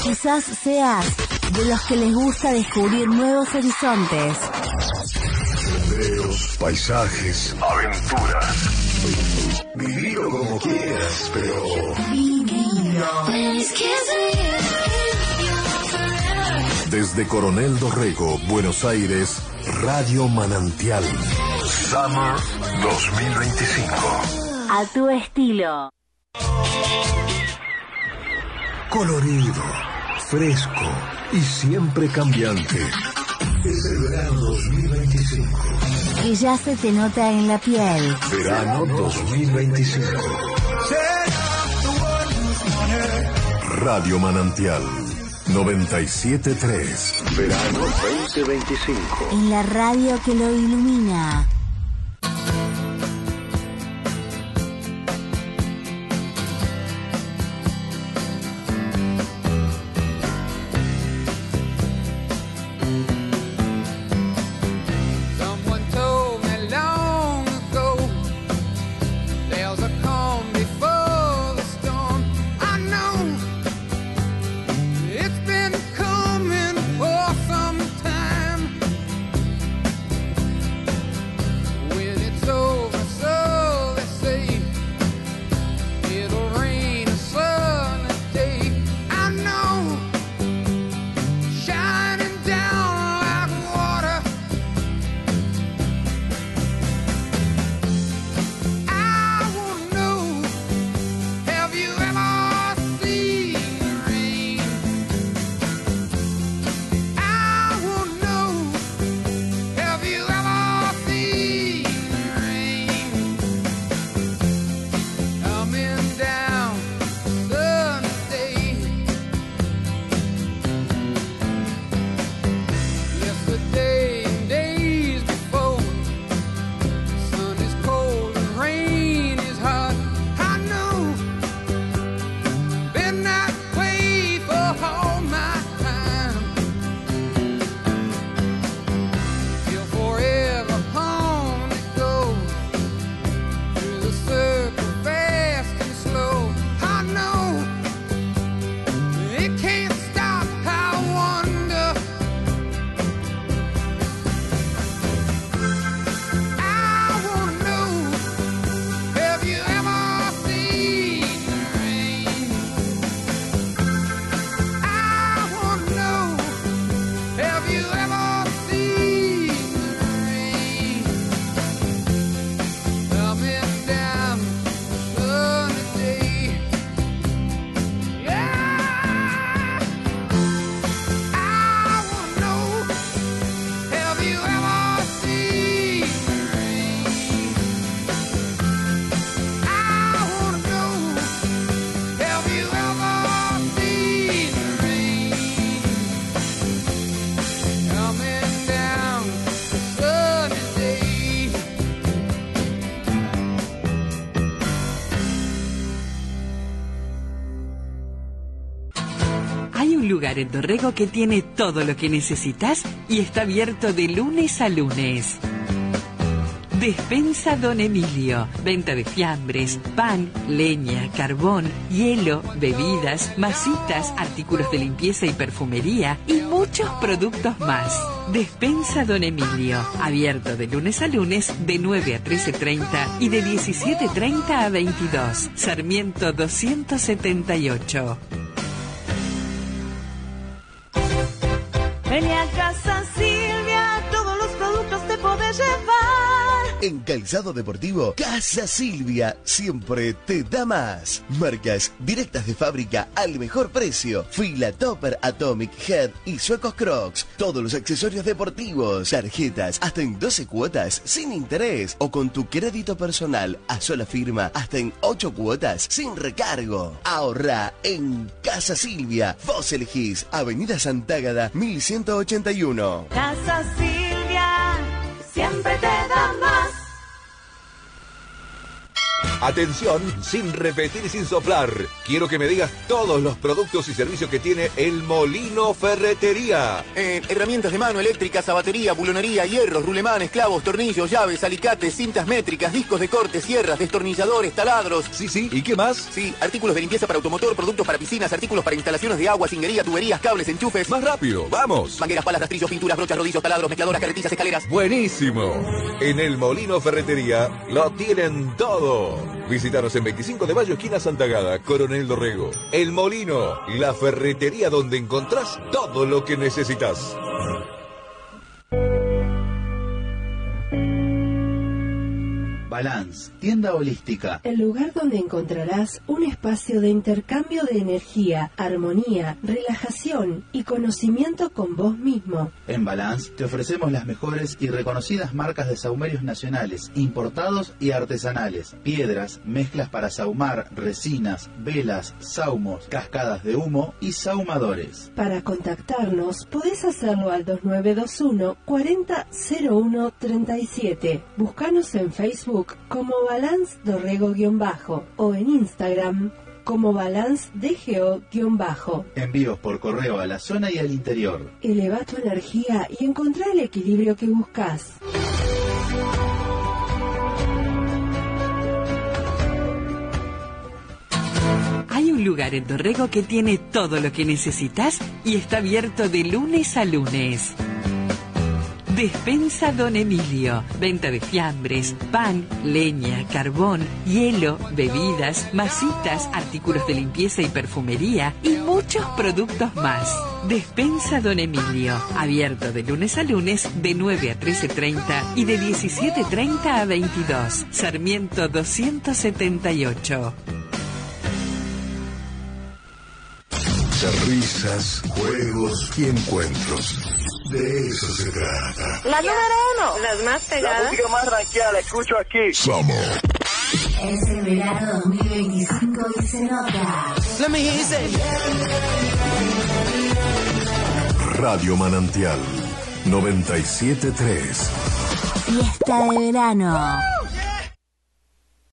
Quizás seas de los que les gusta descubrir nuevos horizontes. Senderos, paisajes, aventuras. Vivilo como quieras, pero... Vivilo. Desde Coronel Dorrego, Buenos Aires, Radio Manantial. Summer 2025. A tu estilo. Colorido, fresco y siempre cambiante. Es el verano 2025. Que ya se te nota en la piel. Verano 2025. Radio Manantial 97.3. Verano 2025. En la radio que lo ilumina. Lugar en Dorrego que tiene todo lo que necesitas y está abierto de lunes a lunes. Despensa Don Emilio. Venta de fiambres, pan, leña, carbón, hielo, bebidas, masitas, artículos de limpieza y perfumería y muchos productos más. Despensa Don Emilio. Abierto de lunes a lunes de 9 a 13:30 y de 17:30 a 22. Sarmiento 278. Ven a Casa Silvia, todos los productos te podés llevar. En calzado deportivo, Casa Silvia siempre te da más. Marcas directas de fábrica al mejor precio. Fila Topper, Atomic, Head y Suecos Crocs. Todos los accesorios deportivos. Tarjetas hasta en 12 cuotas sin interés. O con tu crédito personal a sola firma hasta en 8 cuotas sin recargo. Ahorra en Casa Silvia. Vos elegís Avenida Santágada 1181. Casa Silvia siempre te da más. Atención, sin repetir y sin soplar. Quiero que me digas todos los productos y servicios que tiene El Molino Ferretería. Herramientas de mano, eléctricas, zapatería, bulonería, hierros, rulemanes, clavos, tornillos, llaves, alicates, cintas métricas, discos de corte, sierras, destornilladores, taladros. Sí, ¿y qué más? Sí, artículos de limpieza para automotor, productos para piscinas, artículos para instalaciones de agua, cinguería, tuberías, cables, enchufes. Más rápido, vamos. Mangueras, palas, rastrillos, pinturas, brochas, rodillos, taladros, mezcladoras, carretillas, escaleras. Buenísimo. En El Molino Ferretería lo tienen todo. Visítanos en 25 de mayo, esquina Santa Gada, Coronel Dorrego. El Molino, la ferretería donde encontrás todo lo que necesitas. Balance, tienda holística. El lugar donde encontrarás un espacio de intercambio de energía, armonía, relajación y conocimiento con vos mismo. En Balance te ofrecemos las mejores y reconocidas marcas de sahumerios nacionales, importados y artesanales. Piedras, mezclas para sahumar, resinas, velas, sahumos, cascadas de humo y sahumadores. Para contactarnos podés hacerlo al 2921 400137. Búscanos en Facebook como Balance Dorrego_ o en Instagram como Balance DGO_. Envíos por correo a la zona y al interior. Eleva tu energía y encontrá el equilibrio que buscas. Hay un lugar en Dorrego que tiene todo lo que necesitas y está abierto de lunes a lunes. Despensa Don Emilio. Venta de fiambres, pan, leña, carbón, hielo, bebidas, masitas, artículos de limpieza y perfumería y muchos productos más. Despensa Don Emilio. Abierto de lunes a lunes de 9 a 13:30 y de 17:30 a 22. Sarmiento 278. Risas, juegos y encuentros. De eso se trata. La número 1, las más pegadas. La música más ranqueada la escucho aquí. Somos. Es el verano 2025 y se nota. Let me hear you say. Radio Manantial 97.3. Fiesta de verano.